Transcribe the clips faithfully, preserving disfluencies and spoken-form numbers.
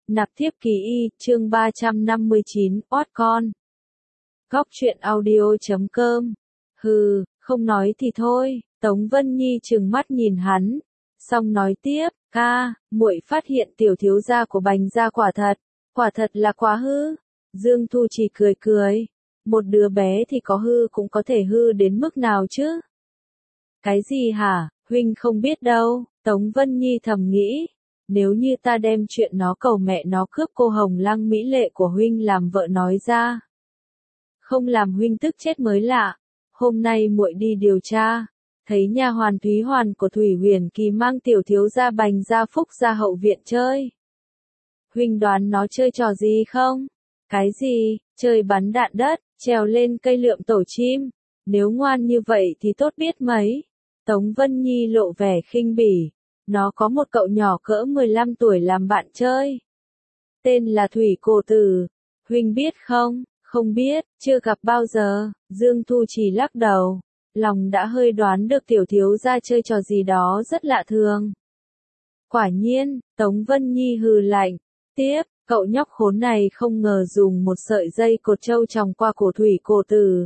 Nạp thiếp ký y, chương ba trăm năm mươi chín, oát con. Góc truyện audio chấm com. Hừ, không nói thì thôi. Tống Vân Nhi trừng mắt nhìn hắn, xong nói tiếp, ca, muội phát hiện tiểu thiếu gia của Bành gia quả thật, quả thật là quá hư. Dương Thu chỉ cười cười, một đứa bé thì có hư cũng có thể hư đến mức nào chứ? Cái gì hả, huynh không biết đâu. Tống Vân Nhi thầm nghĩ, nếu như ta đem chuyện nó cầu mẹ nó cướp cô Hồng Lăng mỹ lệ của huynh làm vợ nói ra, không làm huynh tức chết mới lạ. Hôm nay muội đi điều tra, thấy nha hoàn Thúy Hoàn của Thủy Huyền Kỳ mang tiểu thiếu gia Bành gia Phúc ra hậu viện chơi. Huynh đoán nó chơi trò gì không? Cái gì? Chơi bắn đạn đất, trèo lên cây lượm tổ chim. Nếu ngoan như vậy thì tốt biết mấy. Tống Vân Nhi lộ vẻ khinh bỉ. Nó có một cậu nhỏ cỡ mười lăm tuổi làm bạn chơi. Tên là Thủy Cổ Tử. Huynh biết không? Không biết, chưa gặp bao giờ. Dương Thu chỉ lắc đầu. Lòng đã hơi đoán được tiểu thiếu gia chơi trò gì đó rất lạ thường. Quả nhiên, Tống Vân Nhi hừ lạnh. Tiếp, cậu nhóc khốn này không ngờ dùng một sợi dây cột trâu tròng qua cổ Thủy Cổ Tử.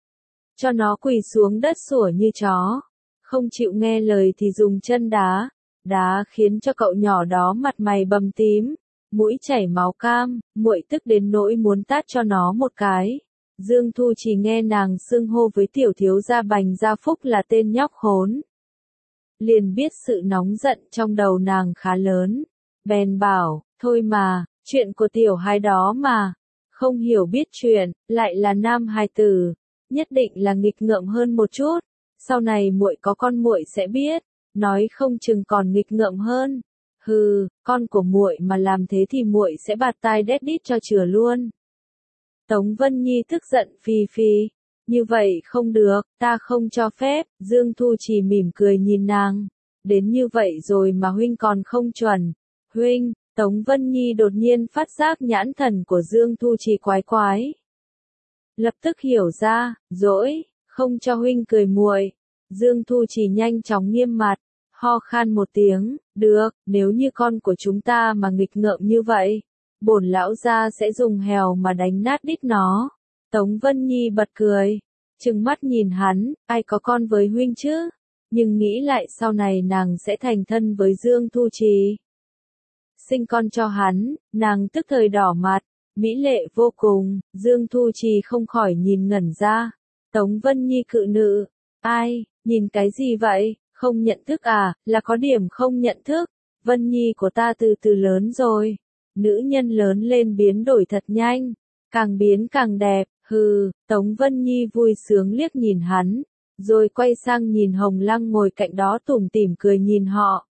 Cho nó quỳ xuống đất sủa như chó. Không chịu nghe lời thì dùng chân đá. Đá khiến cho cậu nhỏ đó mặt mày bầm tím, mũi chảy máu cam, muội tức đến nỗi muốn tát cho nó một cái. Dương Thu chỉ nghe nàng xưng hô với tiểu thiếu gia Bành gia Phúc là tên nhóc khốn, liền biết sự nóng giận trong đầu nàng khá lớn, bèn bảo, thôi mà, chuyện của tiểu hài đó mà, không hiểu biết chuyện, lại là nam hài tử, nhất định là nghịch ngợm hơn một chút, sau này muội có con muội sẽ biết. Nói không chừng còn nghịch ngợm hơn. Hừ, con của muội mà làm thế thì muội sẽ bạt tai đét đít cho chừa luôn. Tống Vân Nhi tức giận phì phì. Như vậy không được, ta không cho phép. Dương Thu chỉ mỉm cười nhìn nàng. Đến như vậy rồi mà huynh còn không chuẩn. Huynh, Tống Vân Nhi đột nhiên phát giác nhãn thần của Dương Thu chỉ quái quái. Lập tức hiểu ra, dỗi, không cho huynh cười muội. Dương Thu chỉ nhanh chóng nghiêm mặt, ho khan một tiếng, được, nếu như con của chúng ta mà nghịch ngợm như vậy, bổn lão gia sẽ dùng hèo mà đánh nát đít nó. Tống Vân Nhi bật cười, trừng mắt nhìn hắn, ai có con với huynh chứ, nhưng nghĩ lại sau này nàng sẽ thành thân với Dương Thu Trì. Sinh con cho hắn, nàng tức thời đỏ mặt, mỹ lệ vô cùng, Dương Thu Trì không khỏi nhìn ngẩn ra. Tống Vân Nhi cự nữ, ai? Nhìn cái gì vậy, không nhận thức à, là có điểm không nhận thức, Vân Nhi của ta từ từ lớn rồi, nữ nhân lớn lên biến đổi thật nhanh, càng biến càng đẹp, hừ, Tống Vân Nhi vui sướng liếc nhìn hắn, rồi quay sang nhìn Hồng Lăng ngồi cạnh đó tủm tỉm cười nhìn họ.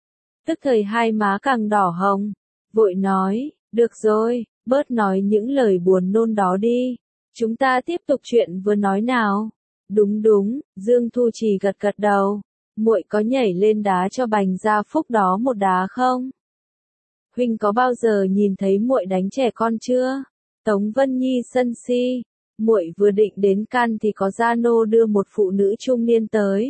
Tức thời hai má càng đỏ hồng, vội nói, được rồi, bớt nói những lời buồn nôn đó đi, chúng ta tiếp tục chuyện vừa nói nào. Đúng đúng, Dương Thu Trì gật gật đầu. Muội có nhảy lên đá cho Bành gia Phúc đó một đá không? Huynh có bao giờ nhìn thấy muội đánh trẻ con chưa? Tống Vân Nhi sân si. Muội vừa định đến can thì có gia nô đưa một phụ nữ trung niên tới.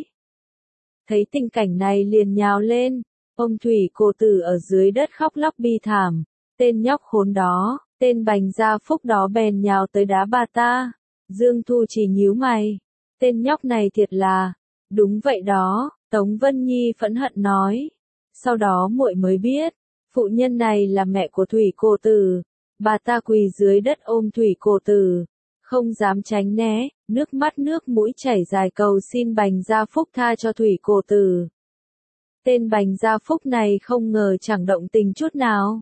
Thấy tình cảnh này liền nhào lên. Ông Thủy Cổ Tử ở dưới đất khóc lóc bi thảm. Tên nhóc khốn đó, tên Bành gia Phúc đó bèn nhào tới đá bà ta. Dương Thu chỉ nhíu mày. Tên nhóc này thiệt là, đúng vậy đó, Tống Vân Nhi phẫn hận nói. Sau đó muội mới biết, phụ nhân này là mẹ của Thủy Cổ Tử. Bà ta quỳ dưới đất ôm Thủy Cổ Tử, không dám tránh né, nước mắt nước mũi chảy dài cầu xin Bành gia Phúc tha cho Thủy Cổ Tử. Tên Bành gia Phúc này không ngờ chẳng động tình chút nào.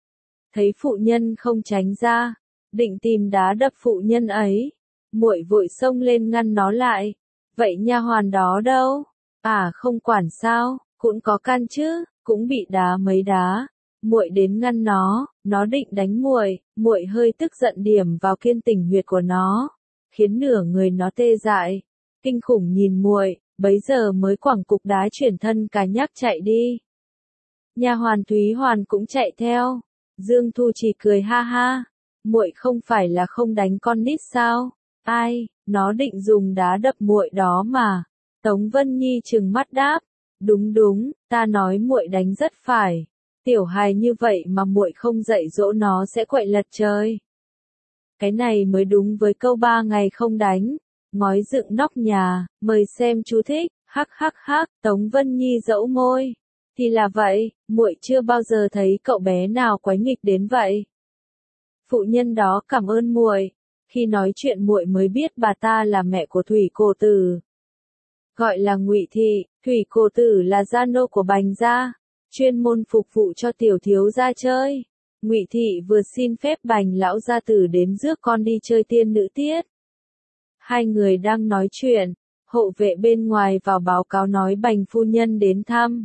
Thấy phụ nhân không tránh ra, định tìm đá đập phụ nhân ấy. Muội vội xông lên ngăn nó lại. Vậy nha hoàn đó đâu? À không quản sao, cũng có can chứ, cũng bị đá mấy đá. Muội đến ngăn nó, nó định đánh muội, muội hơi tức giận điểm vào kiên tỉnh huyệt của nó, khiến nửa người nó tê dại. Kinh khủng nhìn muội, bấy giờ mới quẳng cục đá chuyển thân cả nhắc chạy đi. Nha hoàn Thúy Hoàn cũng chạy theo. Dương Thu chỉ cười ha ha, muội không phải là không đánh con nít sao? Ai, nó định dùng đá đập muội đó mà. Tống Vân Nhi trừng mắt đáp, đúng đúng, ta nói muội đánh rất phải. Tiểu hài như vậy mà muội không dạy dỗ nó sẽ quậy lật trời. Cái này mới đúng với câu ba ngày không đánh, ngói dựng nóc nhà, mời xem chú thích, hắc hắc hắc, Tống Vân Nhi dẫu môi. Thì là vậy, muội chưa bao giờ thấy cậu bé nào quái nghịch đến vậy. Phụ nhân đó cảm ơn muội, khi nói chuyện muội mới biết bà ta là mẹ của Thủy Cô Tử. Gọi là Ngụy Thị, Thủy Cô Tử là gia nô của Bành gia, chuyên môn phục vụ cho tiểu thiếu gia chơi. Ngụy Thị vừa xin phép Bành lão gia tử đến rước con đi chơi tiên nữ tiết. Hai người đang nói chuyện, hộ vệ bên ngoài vào báo cáo nói Bành phu nhân đến thăm.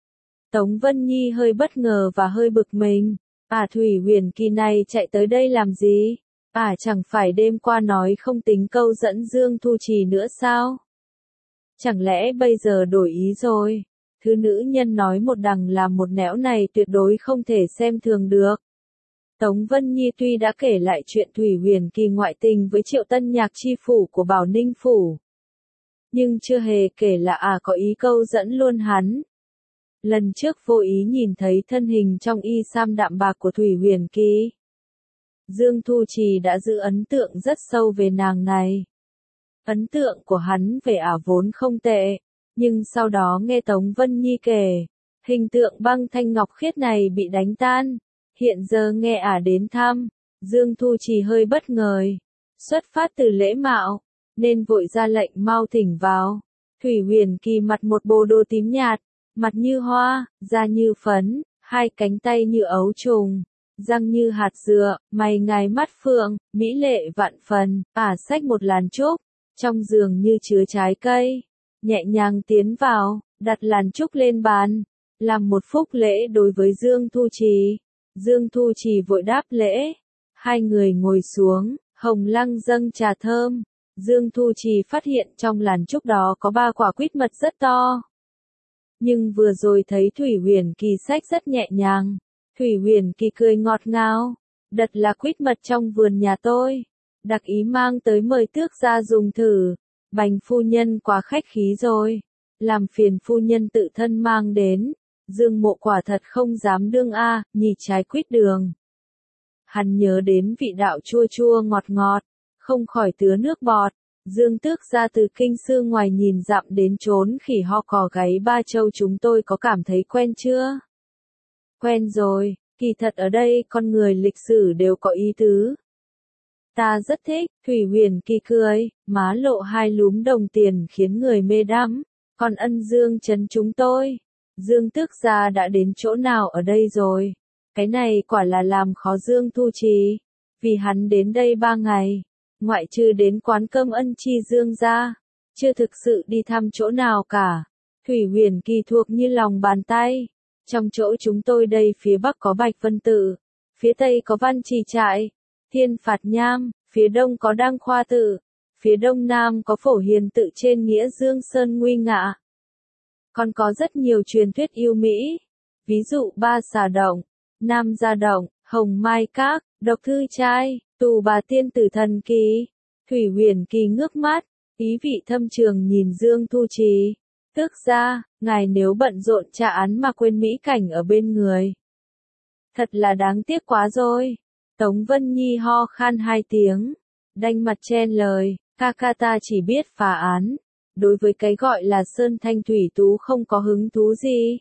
Tống Vân Nhi hơi bất ngờ và hơi bực mình. À Thủy Huyền Kỳ này chạy tới đây làm gì? À chẳng phải đêm qua nói không tính câu dẫn Dương Thu Trì nữa sao? Chẳng lẽ bây giờ đổi ý rồi? Thứ nữ nhân nói một đằng là một nẻo này tuyệt đối không thể xem thường được. Tống Vân Nhi tuy đã kể lại chuyện Thủy Huyền Kỳ ngoại tình với Triệu Tân Nhạc chi phủ của Bảo Ninh phủ, nhưng chưa hề kể là à có ý câu dẫn luôn hắn. Lần trước vô ý nhìn thấy thân hình trong y sam đạm bạc của Thủy Huyền Kỳ. Dương Thu Trì đã giữ ấn tượng rất sâu về nàng này. Ấn tượng của hắn về ả vốn không tệ, nhưng sau đó nghe Tống Vân Nhi kể, hình tượng băng thanh ngọc khiết này bị đánh tan. Hiện giờ nghe ả đến thăm, Dương Thu Trì hơi bất ngờ. Xuất phát từ lễ mạo, nên vội ra lệnh mau thỉnh vào. Thủy Huyền Kỳ mặc một bộ đồ tím nhạt, mặt như hoa, da như phấn, hai cánh tay như ấu trùng, răng như hạt dừa, mày ngài mắt phượng, mỹ lệ vạn phần, ả xách một làn trúc, trong giường như chứa trái cây, nhẹ nhàng tiến vào, đặt làn trúc lên bàn, làm một phúc lễ đối với Dương Thu Trì. Dương Thu Trì vội đáp lễ, hai người ngồi xuống, hồng lăng dâng trà thơm. Dương Thu Trì phát hiện trong làn trúc đó có ba quả quýt mật rất to. Nhưng vừa rồi thấy Thủy Huyền Kỳ xách rất nhẹ nhàng. Thủy Huyền Kỳ cười ngọt ngào, đật là quýt mật trong vườn nhà tôi, đặc ý mang tới mời tước gia dùng thử. Bành phu nhân quá khách khí rồi, làm phiền phu nhân tự thân mang đến. Dương Mộ quả thật không dám đương a, à, nhì trái quýt đường. Hắn nhớ đến vị đạo chua chua ngọt ngọt, không khỏi tứa nước bọt. Dương tước gia từ kinh sư ngoài nhìn dặm đến trốn khỉ ho cò gáy Ba Châu chúng tôi có cảm thấy quen chưa? Quen rồi, kỳ thật ở đây con người lịch sử đều có ý tứ. Ta rất thích, Thủy Huyền Kỳ cười, má lộ hai lúm đồng tiền khiến người mê đắm. Còn ân Dương trấn chúng tôi, Dương tước gia đã đến chỗ nào ở đây rồi? Cái này quả là làm khó Dương Thu Trì, vì hắn đến đây ba ngày, ngoại trừ đến quán cơm ân chi Dương gia, chưa thực sự đi thăm chỗ nào cả. Thủy Huyền Kỳ thuộc như lòng bàn tay. Trong chỗ chúng tôi đây phía bắc có Bạch Vân Tự, phía tây có Văn Trì Trại, Thiên Phạt Nham, phía đông có Đăng Khoa Tự, phía đông nam có Phổ Hiền Tự trên nghĩa Dương Sơn Nguy Ngạ. Còn có rất nhiều truyền thuyết yêu Mỹ, ví dụ Ba Xà Động, Nam Gia Động, Hồng Mai Các, Độc Thư Trai, Tù Bà Tiên Tử Thần Kỳ. Thủy Huyền Kỳ ngước mắt, ý vị thâm trường nhìn Dương Thu Trì. Tước gia, ngài nếu bận rộn tra án mà quên mỹ cảnh ở bên người. Thật là đáng tiếc quá rồi. Tống Vân Nhi ho khan hai tiếng, đanh mặt chen lời, ca ca ta chỉ biết phá án. Đối với cái gọi là Sơn Thanh Thủy Tú không có hứng thú gì.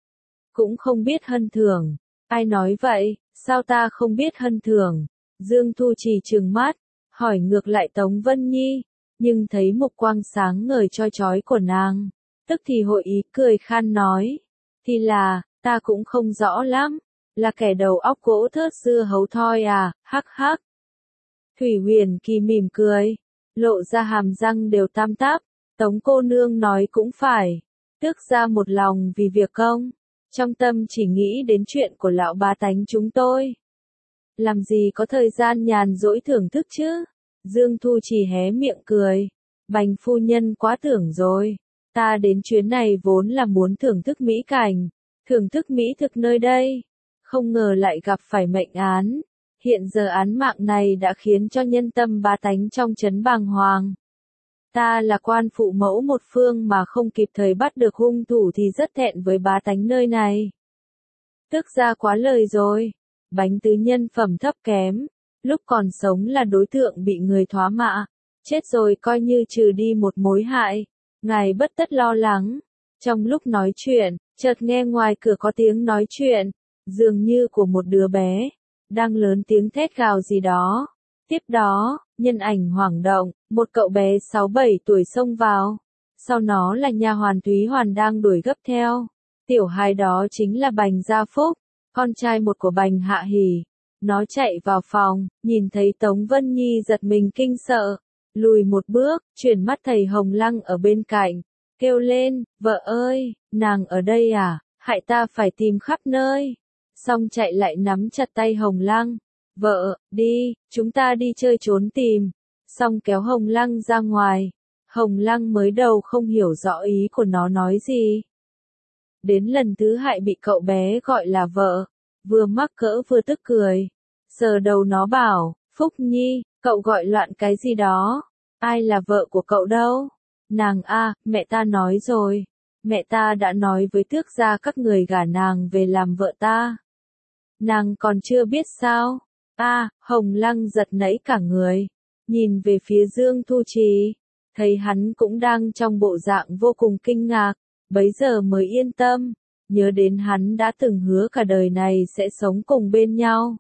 Cũng không biết hân thưởng. Ai nói vậy, sao ta không biết hân thưởng? Dương Thu Trì trừng mắt, hỏi ngược lại Tống Vân Nhi, nhưng thấy mục quang sáng ngời choi chói của nàng. Tức thì hội ý cười khan nói, thì là, ta cũng không rõ lắm, là kẻ đầu óc gỗ thớt dưa hấu thoi à, hắc hắc. Thủy Huyền Kỳ mỉm cười, lộ ra hàm răng đều tam táp, Tống cô nương nói cũng phải, tước ra một lòng vì việc công, trong tâm chỉ nghĩ đến chuyện của lão bá tánh chúng tôi. Làm gì có thời gian nhàn rỗi thưởng thức chứ? Dương Thu Trì hé miệng cười, Bành phu nhân quá tưởng rồi. Ta đến chuyến này vốn là muốn thưởng thức mỹ cảnh, thưởng thức mỹ thực nơi đây, không ngờ lại gặp phải mệnh án. Hiện giờ án mạng này đã khiến cho nhân tâm bá tánh trong trấn bàng hoàng. Ta là quan phụ mẫu một phương mà không kịp thời bắt được hung thủ thì rất thẹn với bá tánh nơi này. Tước gia quá lời rồi. Bánh tứ nhân phẩm thấp kém. Lúc còn sống là đối tượng bị người thoá mạ. Chết rồi coi như trừ đi một mối hại. Ngài bất tất lo lắng. Trong lúc nói chuyện, chợt nghe ngoài cửa có tiếng nói chuyện. Dường như của một đứa bé. Đang lớn tiếng thét gào gì đó. Tiếp đó, nhân ảnh hoảng động, một cậu bé sáu bảy tuổi xông vào. Sau nó là nha hoàn Thúy Hoàn đang đuổi gấp theo. Tiểu hài đó chính là Bành Gia Phúc, con trai một của Bành Hạ Hỷ. Nó chạy vào phòng, nhìn thấy Tống Vân Nhi giật mình kinh sợ. Lùi một bước, chuyển mắt thầy Hồng Lăng ở bên cạnh. Kêu lên, vợ ơi, nàng ở đây à, hại ta phải tìm khắp nơi. Xong chạy lại nắm chặt tay Hồng Lăng. Vợ, đi, chúng ta đi chơi trốn tìm. Xong kéo Hồng Lăng ra ngoài. Hồng Lăng mới đầu không hiểu rõ ý của nó nói gì. Đến lần thứ hai bị cậu bé gọi là vợ. Vừa mắc cỡ vừa tức cười. Sờ đầu nó bảo, Phúc Nhi, cậu gọi loạn cái gì đó. Ai là vợ của cậu đâu? Nàng a, mẹ ta nói rồi. Mẹ ta đã nói với tước gia các người gả nàng về làm vợ ta. Nàng còn chưa biết sao? A, Hồng Lăng giật nảy cả người. Nhìn về phía Dương Thu Trì. Thấy hắn cũng đang trong bộ dạng vô cùng kinh ngạc. Bấy giờ mới yên tâm. Nhớ đến hắn đã từng hứa cả đời này sẽ sống cùng bên nhau.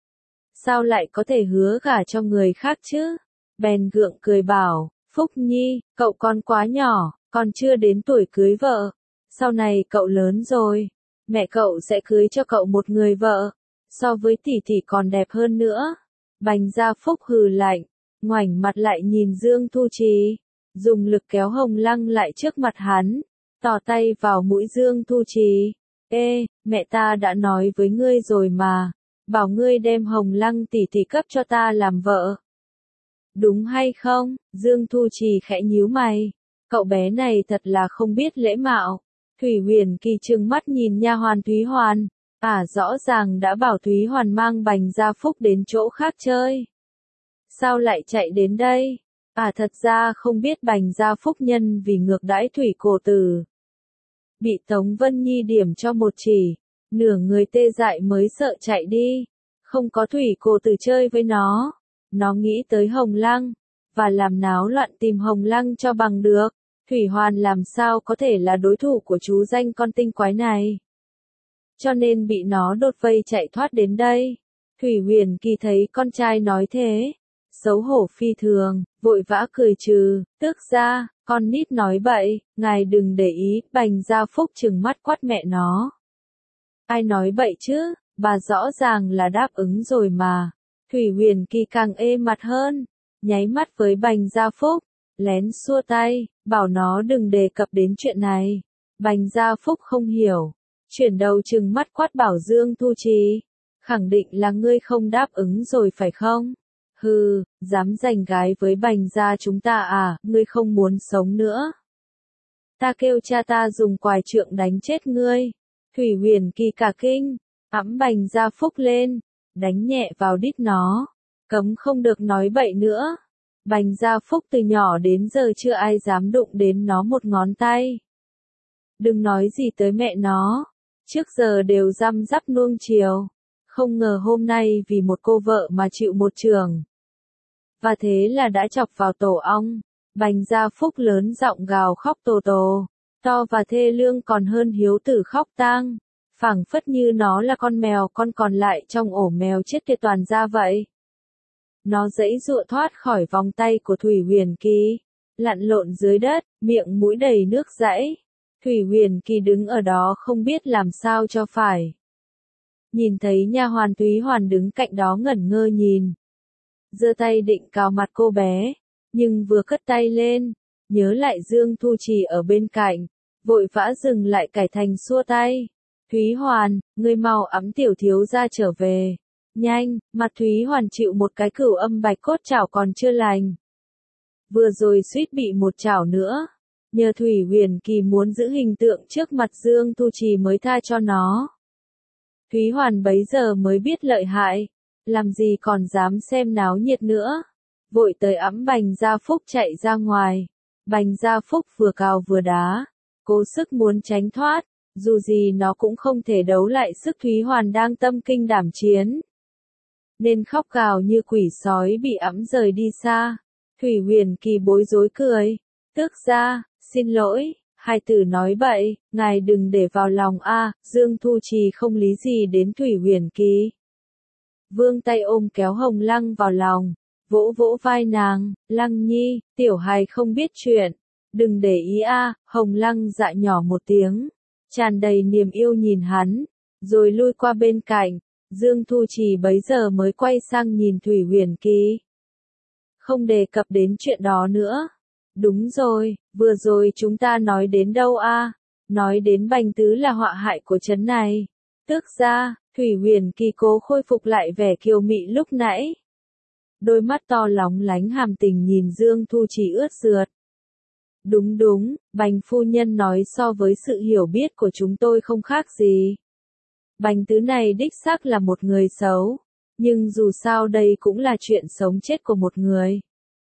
Sao lại có thể hứa gả cho người khác chứ? Bèn gượng cười bảo, Phúc Nhi, cậu con quá nhỏ, còn chưa đến tuổi cưới vợ. Sau này cậu lớn rồi, mẹ cậu sẽ cưới cho cậu một người vợ, so với tỷ tỷ còn đẹp hơn nữa. Bành Gia Phúc hừ lạnh, ngoảnh mặt lại nhìn Dương Thu Trì, dùng lực kéo Hồng Lăng lại trước mặt hắn, tỏ tay vào mũi Dương Thu Trì. Ê, mẹ ta đã nói với ngươi rồi mà, bảo ngươi đem Hồng Lăng tỷ tỷ cấp cho ta làm vợ. Đúng hay không? Dương Thu Trì khẽ nhíu mày. Cậu bé này thật là không biết lễ mạo. Thủy Huyền Kỳ trừng mắt nhìn nha hoàn Thúy Hoàn. À rõ ràng đã bảo Thúy Hoàn mang Bành Gia Phúc đến chỗ khác chơi. Sao lại chạy đến đây? À thật ra không biết Bành Gia Phúc nhân vì ngược đãi Thủy Cổ Tử. Bị Tống Vân Nhi điểm cho một chỉ. Nửa người tê dại mới sợ chạy đi. Không có Thủy Cổ Tử chơi với nó. Nó nghĩ tới Hồng Lăng, và làm náo loạn tìm Hồng Lăng cho bằng được. Thủy Hoàn làm sao có thể là đối thủ của chú danh con tinh quái này. Cho nên bị nó đột vây chạy thoát đến đây. Thủy Huyền Kỳ thấy con trai nói thế. Xấu hổ phi thường, vội vã cười trừ, tước gia, con nít nói bậy, ngài đừng để ý, Bành Gia Phúc trừng mắt quát mẹ nó. Ai nói bậy chứ, bà rõ ràng là đáp ứng rồi mà. Thủy Huyền Kỳ càng ê mặt hơn, nháy mắt với Bành Gia Phúc, lén xua tay, bảo nó đừng đề cập đến chuyện này. Bành Gia Phúc không hiểu, chuyển đầu trừng mắt quát bảo Dương Thu Trì, khẳng định là ngươi không đáp ứng rồi phải không? Hừ, dám giành gái với Bành Gia chúng ta à, ngươi không muốn sống nữa. Ta kêu cha ta dùng quài trượng đánh chết ngươi. Thủy Huyền Kỳ cả kinh, ẵm Bành Gia Phúc lên, đánh nhẹ vào đít nó, cấm không được nói bậy nữa. Bành Gia Phúc từ nhỏ đến giờ chưa ai dám đụng đến nó một ngón tay. Đừng nói gì tới mẹ nó, trước giờ đều răm rắp nuông chiều, không ngờ hôm nay vì một cô vợ mà chịu một trường. Và thế là đã chọc vào tổ ong. Bành Gia Phúc lớn giọng gào khóc tổ tổ, to và thê lương còn hơn hiếu tử khóc tang. Phảng phất như nó là con mèo con còn lại trong ổ mèo chết kia toàn ra vậy. Nó giãy giụa thoát khỏi vòng tay của Thủy Huyền Kỳ, lặn lộn dưới đất, miệng mũi đầy nước dãi. Thủy Huyền Kỳ đứng ở đó không biết làm sao cho phải. Nhìn thấy nha hoàn Thúy Hoàn đứng cạnh đó ngẩn ngơ nhìn. Giơ tay định cào mặt cô bé, nhưng vừa cất tay lên, nhớ lại Dương Thu Trì ở bên cạnh, vội vã dừng lại cải thành xua tay. Thúy Hoàn, ngươi mau ẵm tiểu thiếu gia trở về. Nhanh, mặt Thúy Hoàn chịu một cái cửu âm bạch cốt chảo còn chưa lành. Vừa rồi suýt bị một chảo nữa. Nhờ Thủy Huyền Kỳ muốn giữ hình tượng trước mặt Dương Thu Trì mới tha cho nó. Thúy Hoàn bấy giờ mới biết lợi hại. Làm gì còn dám xem náo nhiệt nữa. Vội tới ẵm Bành Gia Phúc chạy ra ngoài. Bành Gia Phúc vừa cào vừa đá. Cố sức muốn tránh thoát. dù gì nó cũng không thể đấu lại sức Thúy Hoàn đang tâm kinh đảm chiến. Nên khóc gào như quỷ sói bị ẵm rời đi xa. Thủy Huyền Kỳ bối rối cười. Tước gia, xin lỗi, hai tử nói bậy, ngài đừng để vào lòng a. Dương Thu Trì không lý gì đến Thủy Huyền Kỳ. Vương tay ôm kéo Hồng Lăng vào lòng, vỗ vỗ vai nàng, Lăng nhi, tiểu hài không biết chuyện, đừng để ý a. Hồng Lăng dạ nhỏ một tiếng, tràn đầy niềm yêu nhìn hắn, rồi lui qua bên cạnh. Dương Thu Trì bấy giờ mới quay sang nhìn Thủy Huyền Kỳ. Không đề cập đến chuyện đó nữa. Đúng rồi, vừa rồi chúng ta nói đến đâu a? Nói đến Bành Tứ là họa hại của trấn này. Tước gia, Thủy Huyền Kỳ cố khôi phục lại vẻ kiều mị lúc nãy. Đôi mắt to lóng lánh hàm tình nhìn Dương Thu Trì ướt rượt. Đúng đúng, Bành phu nhân nói so với sự hiểu biết của chúng tôi không khác gì. Bành Tứ này đích xác là một người xấu, nhưng dù sao đây cũng là chuyện sống chết của một người.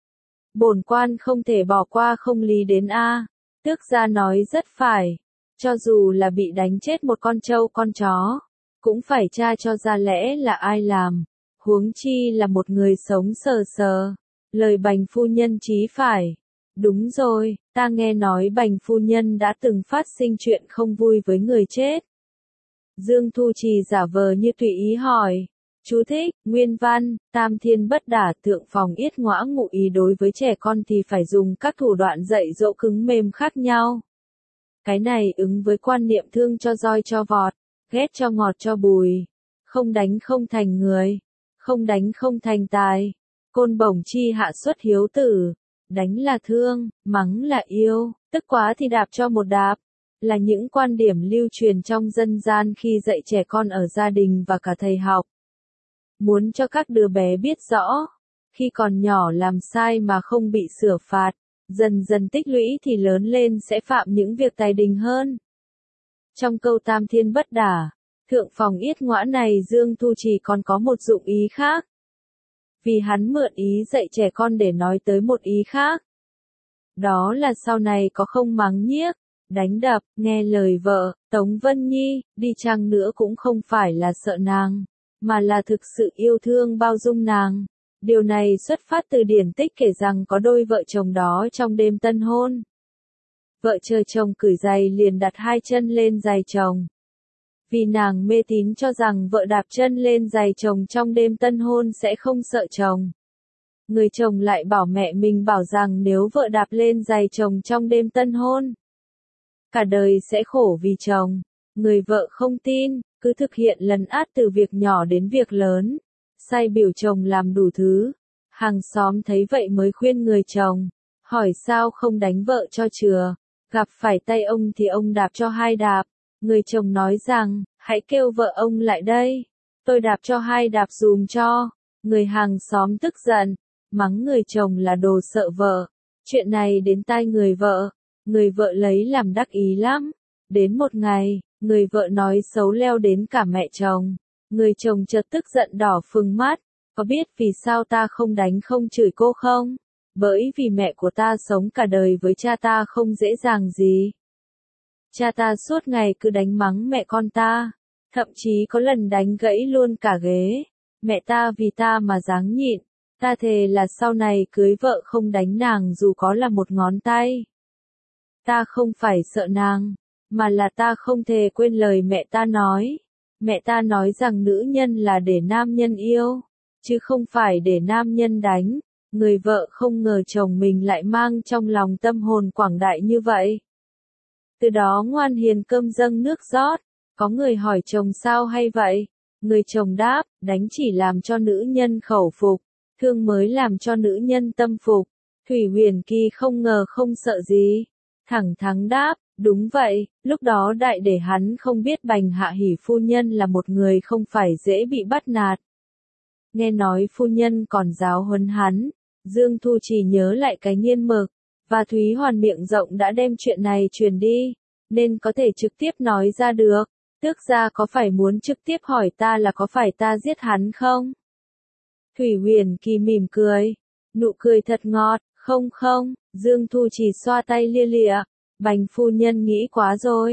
Bổn quan không thể bỏ qua không lý đến a. Tước gia nói rất phải, cho dù là bị đánh chết một con trâu con chó, cũng phải tra cho ra lẽ là ai làm, huống chi là một người sống sờ sờ. Lời Bành phu nhân chí phải. Đúng rồi, ta nghe nói Bành phu nhân đã từng phát sinh chuyện không vui với người chết. Dương Thu Trì giả vờ như tùy ý hỏi. Chú thích, nguyên văn, tam thiên bất đả thượng phòng yết ngõa ngụ ý đối với trẻ con thì phải dùng các thủ đoạn dạy dỗ cứng mềm khác nhau. Cái này ứng với quan niệm thương cho roi cho vọt, ghét cho ngọt cho bùi. Không đánh không thành người, không đánh không thành tài. Côn bổng chi hạ xuất hiếu tử, đánh là thương, mắng là yêu, tức quá thì đạp cho một đạp. Là những quan điểm lưu truyền trong dân gian khi dạy trẻ con ở gia đình và cả thầy học. Muốn cho các đứa bé biết rõ, khi còn nhỏ làm sai mà không bị sửa phạt, dần dần tích lũy thì lớn lên sẽ phạm những việc tài đình hơn. Trong câu tam thiên bất đả, thượng phòng yết ngõa này Dương Thu Trì còn có một dụng ý khác. Vì hắn mượn ý dạy trẻ con để nói tới một ý khác. Đó là sau này có không mắng nhiếc, đánh đập, nghe lời vợ, Tống Vân Nhi, đi chăng nữa cũng không phải là sợ nàng, mà là thực sự yêu thương bao dung nàng. Điều này xuất phát từ điển tích kể rằng có đôi vợ chồng đó trong đêm tân hôn. Vợ chờ chồng cởi giày liền đặt hai chân lên giày chồng. Vì nàng mê tín cho rằng vợ đạp chân lên giày chồng trong đêm tân hôn sẽ không sợ chồng. Người chồng lại bảo mẹ mình bảo rằng nếu vợ đạp lên giày chồng trong đêm tân hôn, cả đời sẽ khổ vì chồng. Người vợ không tin, cứ thực hiện lấn át từ việc nhỏ đến việc lớn, sai biểu chồng làm đủ thứ. Hàng xóm thấy vậy mới khuyên người chồng, hỏi sao không đánh vợ cho chừa, gặp phải tay ông thì ông đạp cho hai đạp. Người chồng nói rằng, hãy kêu vợ ông lại đây, tôi đạp cho hai đạp dùm cho. Người hàng xóm tức giận, mắng người chồng là đồ sợ vợ. Chuyện này đến tai người vợ, người vợ lấy làm đắc ý lắm. Đến một ngày, người vợ nói xấu leo đến cả mẹ chồng. Người chồng chợt tức giận đỏ phừng mắt, có biết vì sao ta không đánh không chửi cô không? Bởi vì mẹ của ta sống cả đời với cha ta không dễ dàng gì. Cha ta suốt ngày cứ đánh mắng mẹ con ta, thậm chí có lần đánh gãy luôn cả ghế. Mẹ ta vì ta mà dáng nhịn, ta thề là sau này cưới vợ không đánh nàng dù có là một ngón tay. Ta không phải sợ nàng, mà là ta không thể quên lời mẹ ta nói. Mẹ ta nói rằng nữ nhân là để nam nhân yêu, chứ không phải để nam nhân đánh. Người vợ không ngờ chồng mình lại mang trong lòng tâm hồn quảng đại như vậy. Từ đó ngoan hiền cơm dâng nước rót. Có người hỏi chồng sao hay vậy? Người chồng đáp, đánh chỉ làm cho nữ nhân khẩu phục, thương mới làm cho nữ nhân tâm phục. Thủy Huyền Kỳ không ngờ không sợ gì, thẳng thắn đáp, đúng vậy. Lúc đó đại để hắn không biết Bành Hạ Hỷ phu nhân là một người không phải dễ bị bắt nạt. Nghe nói phu nhân còn giáo huấn hắn, Dương Thu chỉ nhớ lại cái nghiên mực, và Thúy Hoàn miệng rộng đã đem chuyện này truyền đi, nên có thể trực tiếp nói ra được. Tước gia có phải muốn trực tiếp hỏi ta là có phải ta giết hắn không? Thủy Huyền Kỳ mỉm cười, nụ cười thật ngọt, không không. Dương Thu chỉ xoa tay lia lịa, Bành phu nhân nghĩ quá rồi.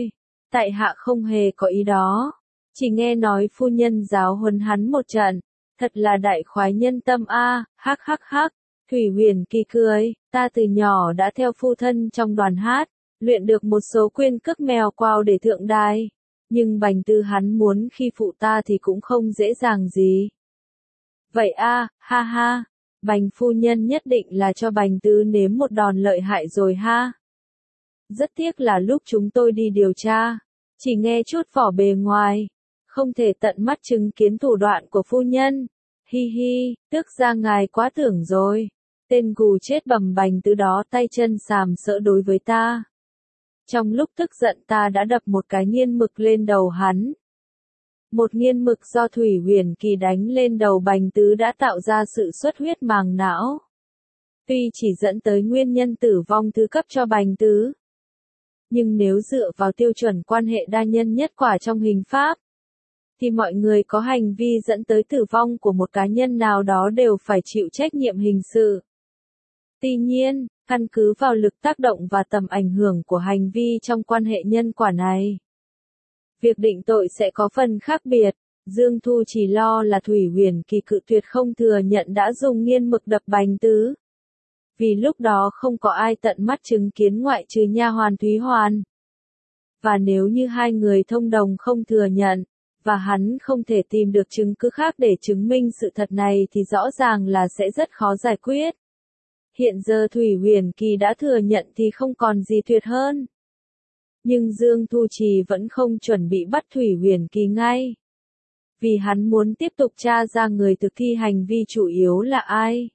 Tại hạ không hề có ý đó. Chỉ nghe nói phu nhân giáo huấn hắn một trận. Thật là đại khoái nhân tâm a, hắc hắc hắc. Thủy Huyền Kỳ cười, ta từ nhỏ đã theo phu thân trong đoàn hát, luyện được một số quyên cước mèo quao để thượng đài. Nhưng Bành Tư hắn muốn khi phụ ta thì cũng không dễ dàng gì. Vậy a, ha ha, Bành phu nhân nhất định là cho Bành Tư nếm một đòn lợi hại rồi ha. Rất tiếc là lúc chúng tôi đi điều tra, chỉ nghe chút vỏ bề ngoài, không thể tận mắt chứng kiến thủ đoạn của phu nhân. Hi hi, tức ra ngài quá tưởng rồi. Tên gù chết bầm Bành Tư đó tay chân sàm sỡ đối với ta. Trong lúc tức giận ta đã đập một cái nghiên mực lên đầu hắn. Một nghiên mực do Thủy Huyền Kỳ đánh lên đầu Bành Tư đã tạo ra sự xuất huyết màng não. Tuy chỉ dẫn tới nguyên nhân tử vong thứ cấp cho Bành Tư, nhưng nếu dựa vào tiêu chuẩn quan hệ đa nhân nhất quả trong hình pháp, thì mọi người có hành vi dẫn tới tử vong của một cá nhân nào đó đều phải chịu trách nhiệm hình sự. Tuy nhiên, căn cứ vào lực tác động và tầm ảnh hưởng của hành vi trong quan hệ nhân quả này, việc định tội sẽ có phần khác biệt. Dương Thu chỉ lo là Thủy Huyền Kỳ cự tuyệt không thừa nhận đã dùng nghiên mực đập Bành Tư. Vì lúc đó không có ai tận mắt chứng kiến ngoại trừ nha hoàn Thúy Hoàn. Và nếu như hai người thông đồng không thừa nhận, và hắn không thể tìm được chứng cứ khác để chứng minh sự thật này thì rõ ràng là sẽ rất khó giải quyết. Hiện giờ Thủy Huyền Kỳ đã thừa nhận thì không còn gì tuyệt hơn. Nhưng Dương Thu Trì vẫn không chuẩn bị bắt Thủy Huyền Kỳ ngay. Vì hắn muốn tiếp tục tra ra người thực thi hành vi chủ yếu là ai.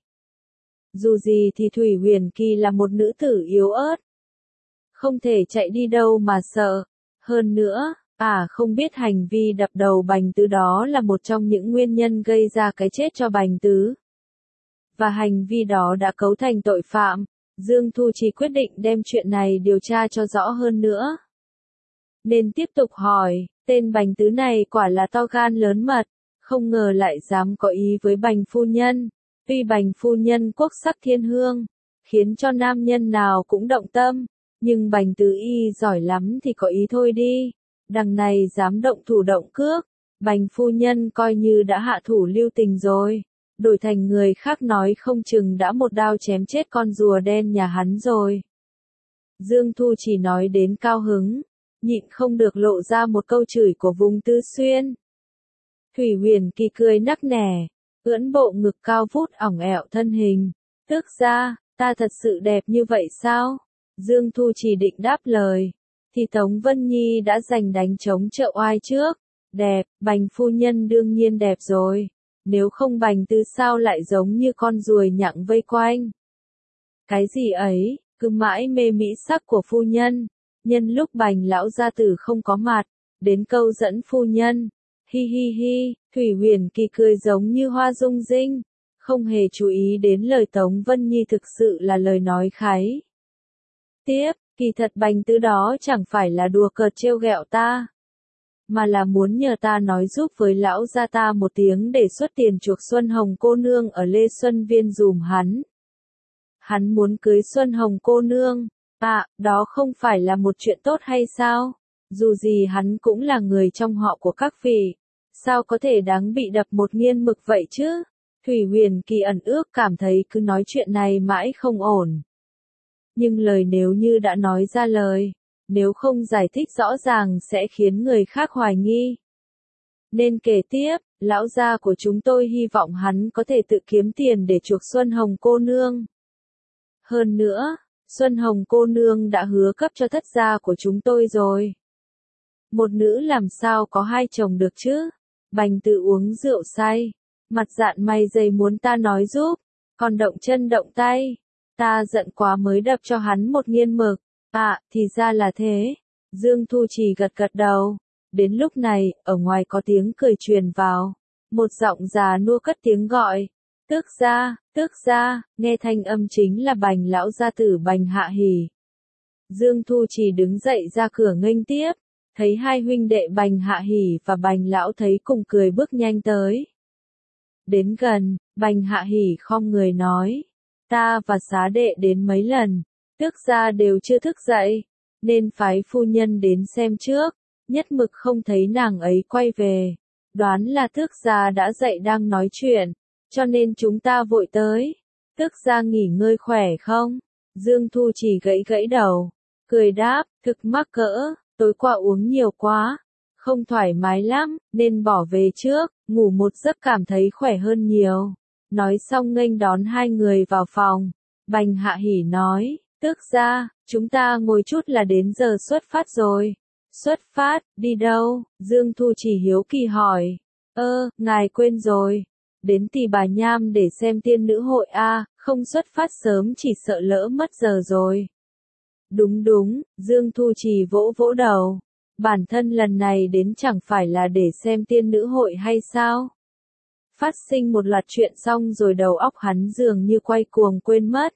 Dù gì thì Thủy Huyền Kỳ là một nữ tử yếu ớt. Không thể chạy đi đâu mà sợ. Hơn nữa, à không biết hành vi đập đầu Bành Tư đó là một trong những nguyên nhân gây ra cái chết cho Bành Tư. Và hành vi đó đã cấu thành tội phạm. Dương Thu Trì quyết định đem chuyện này điều tra cho rõ hơn nữa. Nên tiếp tục hỏi, tên Bành Tư này quả là to gan lớn mật, không ngờ lại dám có ý với Bành phu nhân. Tuy Bành phu nhân quốc sắc thiên hương, khiến cho nam nhân nào cũng động tâm, nhưng Bành Tư y giỏi lắm thì có ý thôi đi. Đằng này dám động thủ động cước, Bành phu nhân coi như đã hạ thủ lưu tình rồi. Đổi thành người khác nói không chừng đã một đao chém chết con rùa đen nhà hắn rồi. Dương Thu chỉ nói đến cao hứng, nhịn không được lộ ra một câu chửi của vùng Tư Xuyên. Thủy Huyền Kỳ cười nắc nẻ, ưỡn bộ ngực cao vút ỏng ẻo thân hình. Tức ra, ta thật sự đẹp như vậy sao? Dương Thu chỉ định đáp lời, thì Tống Vân Nhi đã giành đánh trống trợ oai trước. Đẹp, Bành phu nhân đương nhiên đẹp rồi. Nếu không Bành Tư sao lại giống như con ruồi nhặng vây quanh. Cái gì ấy, cứ mãi mê mỹ sắc của phu nhân. Nhân lúc Bành lão gia tử không có mặt, đến câu dẫn phu nhân. Hi hi hi, Thủy Huyền Kỳ cười giống như hoa dung dinh, không hề chú ý đến lời Tống Vân Nhi thực sự là lời nói kháy. Tiếp, kỳ thật Bành Tư đó chẳng phải là đùa cợt trêu ghẹo ta, mà là muốn nhờ ta nói giúp với lão gia ta một tiếng để xuất tiền chuộc Xuân Hồng cô nương ở Lê Xuân Viên dùm hắn. Hắn muốn cưới Xuân Hồng cô nương, à, đó không phải là một chuyện tốt hay sao? Dù gì hắn cũng là người trong họ của các vị, sao có thể đáng bị đập một nghiên mực vậy chứ? Thủy Huyền Kỳ ẩn ước cảm thấy cứ nói chuyện này mãi không ổn. Nhưng lời nếu như đã nói ra lời, nếu không giải thích rõ ràng sẽ khiến người khác hoài nghi. Nên kể tiếp, lão gia của chúng tôi hy vọng hắn có thể tự kiếm tiền để chuộc Xuân Hồng cô nương. Hơn nữa, Xuân Hồng cô nương đã hứa cấp cho thất gia của chúng tôi rồi. Một nữ làm sao có hai chồng được chứ? Bành Tư uống rượu say, mặt dạn mày dày muốn ta nói giúp, còn động chân động tay. Ta giận quá mới đập cho hắn một nghiên mực. À, thì ra là thế. Dương Thu Trì gật gật đầu. Đến lúc này, ở ngoài có tiếng cười truyền vào. Một giọng già nua cất tiếng gọi. Tước gia, tước gia, nghe thanh âm chính là Bành lão gia tử Bành Hạ Hỉ. Dương Thu Trì đứng dậy ra cửa nghênh tiếp. Thấy hai huynh đệ Bành Hạ Hỉ và Bành lão thấy cùng cười bước nhanh tới. Đến gần, Bành Hạ Hỉ khom người nói. Ta và xá đệ đến mấy lần, tước gia đều chưa thức dậy, nên phái phu nhân đến xem trước. nhất mực không thấy nàng ấy quay về. Đoán là tước gia đã dậy đang nói chuyện, cho nên chúng ta vội tới. Tước gia nghỉ ngơi khỏe không? Dương Thu Trì gãy gãy đầu, cười đáp, thực mắc cỡ, tối qua uống nhiều quá, không thoải mái lắm, nên bỏ về trước, ngủ một giấc cảm thấy khỏe hơn nhiều. Nói xong nghênh đón hai người vào phòng, Bành Hạ Hỉ nói, tước gia, chúng ta ngồi chút là đến giờ xuất phát rồi. Xuất phát, đi đâu? Dương Thu Trì hiếu kỳ hỏi. Ơ, ngài quên rồi. Đến Tỳ Bà Nham để xem tiên nữ hội a, không xuất phát sớm chỉ sợ lỡ mất giờ rồi. Đúng đúng, Dương Thu Trì vỗ vỗ đầu. Bản thân lần này đến chẳng phải là để xem tiên nữ hội hay sao? Phát sinh một loạt chuyện xong rồi đầu óc hắn dường như quay cuồng quên mất.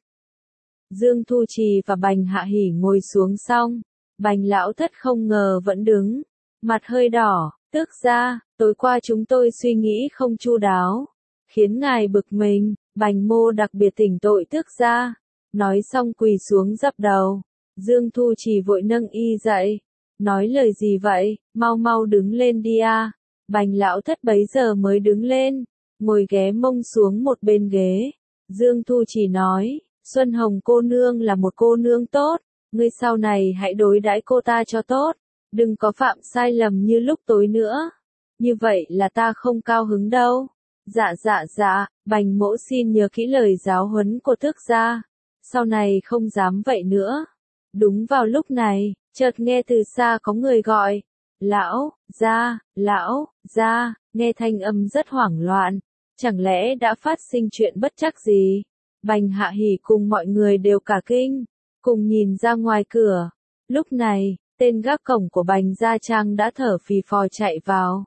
Dương Thu Trì và Bành Hạ Hỉ ngồi xuống xong, Bành lão thất không ngờ vẫn đứng, mặt hơi đỏ, tước gia, tối qua chúng tôi suy nghĩ không chu đáo, khiến ngài bực mình, Bành mô đặc biệt thỉnh tội tước gia. Nói xong quỳ xuống dập đầu, Dương Thu Trì vội nâng y dậy, nói lời gì vậy, mau mau đứng lên đi a. Bành lão thất bấy giờ mới đứng lên, ngồi ghé mông xuống một bên ghế. Dương Thu Trì nói, Xuân Hồng cô nương là một cô nương tốt, ngươi sau này hãy đối đãi cô ta cho tốt, đừng có phạm sai lầm như lúc tối nữa. Như vậy là ta không cao hứng đâu. Dạ dạ dạ, Bành mỗ xin nhớ kỹ lời giáo huấn của tước gia, sau này không dám vậy nữa. Đúng vào lúc này, chợt nghe từ xa có người gọi, lão, gia, lão, gia, nghe thanh âm rất hoảng loạn, chẳng lẽ đã phát sinh chuyện bất trắc gì? Bành Hạ Hỉ cùng mọi người đều cả kinh, cùng nhìn ra ngoài cửa. Lúc này, tên gác cổng của Bành Gia Trang đã thở phì phò chạy vào.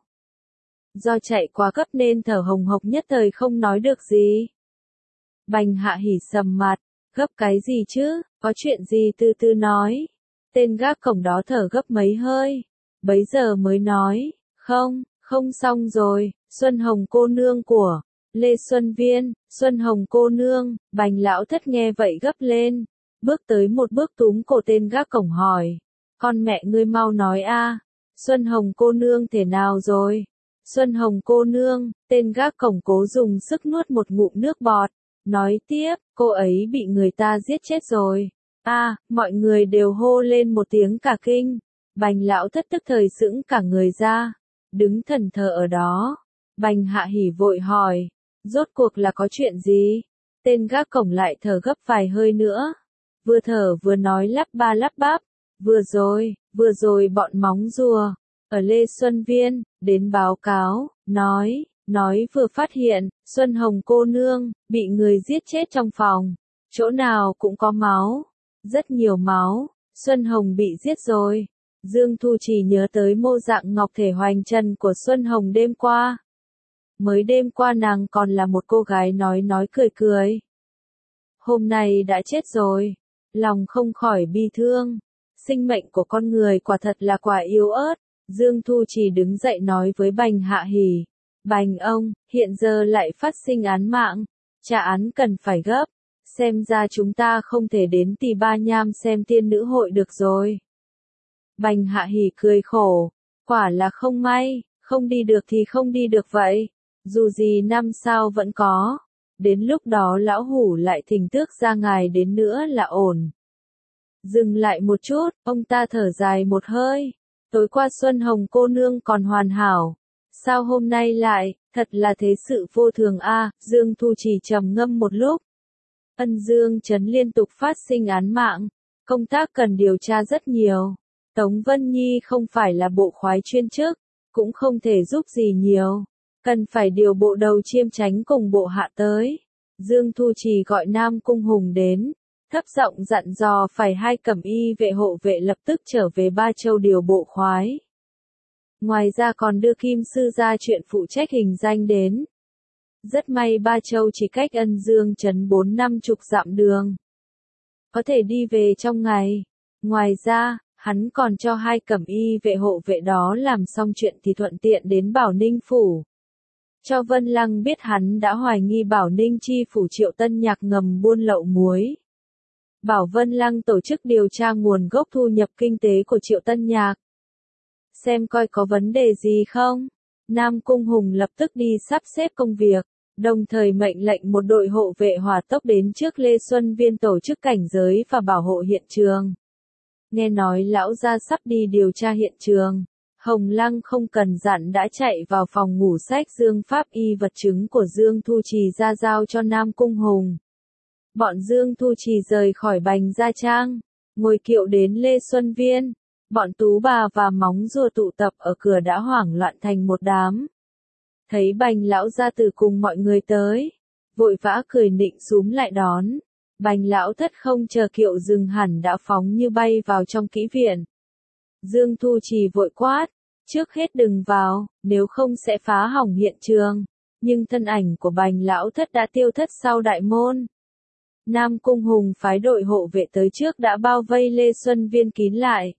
Do chạy quá cấp nên thở hồng hộc nhất thời không nói được gì. Bành Hạ Hỉ sầm mặt, gấp cái gì chứ, có chuyện gì từ từ nói. Tên gác cổng đó thở gấp mấy hơi, bấy giờ mới nói, không, không xong rồi, Xuân Hồng cô nương của Lê Xuân Viên, Xuân Hồng cô nương. Bành lão thất nghe vậy gấp lên, bước tới một bước túm cổ tên gác cổng hỏi, con mẹ ngươi mau nói a, Xuân Hồng cô nương thế nào rồi? Xuân Hồng cô nương, tên gác cổng cố dùng sức nuốt một ngụm nước bọt, nói tiếp, cô ấy bị người ta giết chết rồi. A, à, mọi người đều hô lên một tiếng cả kinh. Bành lão thất tức thời sững cả người ra, đứng thần thờ ở đó. Bành Hạ Hỉ vội hỏi, rốt cuộc là có chuyện gì? Tên gác cổng lại thở gấp vài hơi nữa, vừa thở vừa nói lắp ba lắp bắp, vừa rồi, vừa rồi bọn móng rùa ở Lê Xuân Viên đến báo cáo, nói, nói vừa phát hiện Xuân Hồng cô nương bị người giết chết trong phòng, chỗ nào cũng có máu, rất nhiều máu. Xuân Hồng bị giết rồi. Dương Thu Trì nhớ tới mô dạng ngọc thể hoành trần của Xuân Hồng đêm qua. Mới đêm qua nàng còn là một cô gái nói nói cười cười, hôm nay đã chết rồi, lòng không khỏi bi thương. Sinh mệnh của con người quả thật là quả yếu ớt. Dương Thu Trì đứng dậy nói với Bành Hạ Hỉ, Bành ông, hiện giờ lại phát sinh án mạng, trả án cần phải gấp, xem ra chúng ta không thể đến Tỳ Ba Nham xem tiên nữ hội được rồi. Bành Hạ Hỉ cười khổ, quả là không may, không đi được thì không đi được vậy, dù gì năm sau vẫn có, đến lúc đó lão hủ lại thỉnh tước gia ngài đến nữa là ổn. Dừng lại một chút, ông ta thở dài một hơi. Tối qua Xuân Hồng cô nương còn hoàn hảo, sao hôm nay lại, thật là thế sự vô thường a. À, Dương Thu Trì trầm ngâm một lúc. Ân Dương trấn liên tục phát sinh án mạng, công tác cần điều tra rất nhiều. Tống Vân Nhi không phải là bộ khoái chuyên chức, cũng không thể giúp gì nhiều, cần phải điều bộ đầu chiêm chánh cùng bộ hạ tới. Dương Thu Trì gọi Nam Cung Hùng đến, thấp giọng dặn dò phải hai cẩm y vệ hộ vệ lập tức trở về Ba Châu điều bộ khoái. Ngoài ra còn đưa Kim sư gia chuyện phụ trách hình danh đến. Rất may Ba Châu chỉ cách Ân Dương trấn bốn năm chục dặm đường, có thể đi về trong ngày. Ngoài ra, hắn còn cho hai cẩm y vệ hộ vệ đó làm xong chuyện thì thuận tiện đến Bảo Ninh phủ. Cho Vân Lăng biết hắn đã hoài nghi Bảo Ninh chi phủ Triệu Tân Nhạc ngầm buôn lậu muối. Bảo Vân Lăng tổ chức điều tra nguồn gốc thu nhập kinh tế của Triệu Tân Nhạc. xem coi có vấn đề gì không. Nam Cung Hùng lập tức đi sắp xếp công việc, đồng thời mệnh lệnh một đội hộ vệ hỏa tốc đến trước Lê Xuân Viên tổ chức cảnh giới và bảo hộ hiện trường. Nghe nói lão gia sắp đi điều tra hiện trường, Hồng Lăng không cần dặn đã chạy vào phòng ngủ sách Dương Pháp y vật chứng của Dương Thu Trì ra giao cho Nam Cung Hùng. Bọn Dương Thu Trì rời khỏi Bành Gia Trang, ngồi kiệu đến Lê Xuân Viên. Bọn Tú Bà và Móng Rùa tụ tập ở cửa đã hoảng loạn thành một đám. Thấy Bành lão gia tử cùng mọi người tới, vội vã cười nịnh xúm lại đón. Bành lão thất không chờ kiệu dừng hẳn đã phóng như bay vào trong kỹ viện. Dương Thu Trì vội quát, trước hết đừng vào, nếu không sẽ phá hỏng hiện trường. Nhưng thân ảnh của Bành lão thất đã tiêu thất sau đại môn. Nam Cung Hùng phái đội hộ vệ tới trước đã bao vây Lê Xuân Viên kín lại,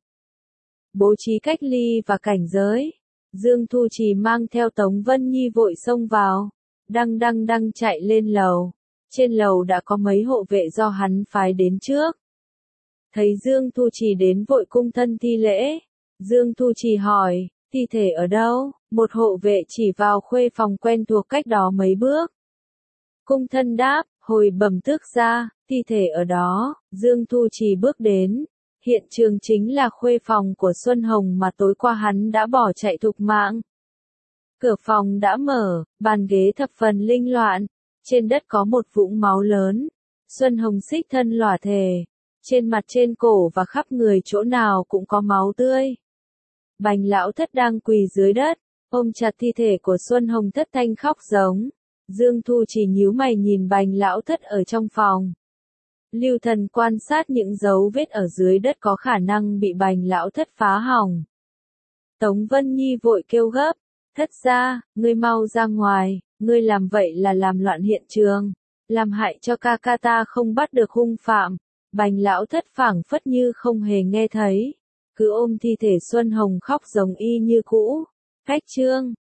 bố trí cách ly và cảnh giới. Dương Thu Trì mang theo Tống Vân Nhi vội xông vào, đăng đăng đăng chạy lên lầu. Trên lầu đã có mấy hộ vệ do hắn phái đến trước. Thấy Dương Thu Trì đến vội cung thân thi lễ. Dương Thu Trì hỏi, thi thể ở đâu? Một hộ vệ chỉ vào khuê phòng quen thuộc cách đó mấy bước. Cung thân đáp, hồi bẩm tước gia, thi thể ở đó. Dương Thu Trì bước đến. Hiện trường chính là khuê phòng của Xuân Hồng mà tối qua hắn đã bỏ chạy thục mạng. Cửa phòng đã mở, bàn ghế thập phần linh loạn. Trên đất có một vũng máu lớn. Xuân Hồng xích thân lòa thề. Trên mặt trên cổ và khắp người chỗ nào cũng có máu tươi. Bành lão thất đang quỳ dưới đất, ôm chặt thi thể của Xuân Hồng thất thanh khóc giống. Dương Thu Trì nhíu mày nhìn Bành lão thất ở trong phòng. Lưu Thần quan sát những dấu vết ở dưới đất có khả năng bị Bành lão thất phá hỏng. Tống Vân Nhi vội kêu gấp, thất gia, ngươi mau ra ngoài, ngươi làm vậy là làm loạn hiện trường, làm hại cho ca ca ta không bắt được hung phạm. Bành lão thất phảng phất như không hề nghe thấy, cứ ôm thi thể Xuân Hồng khóc giống y như cũ. Khách trương,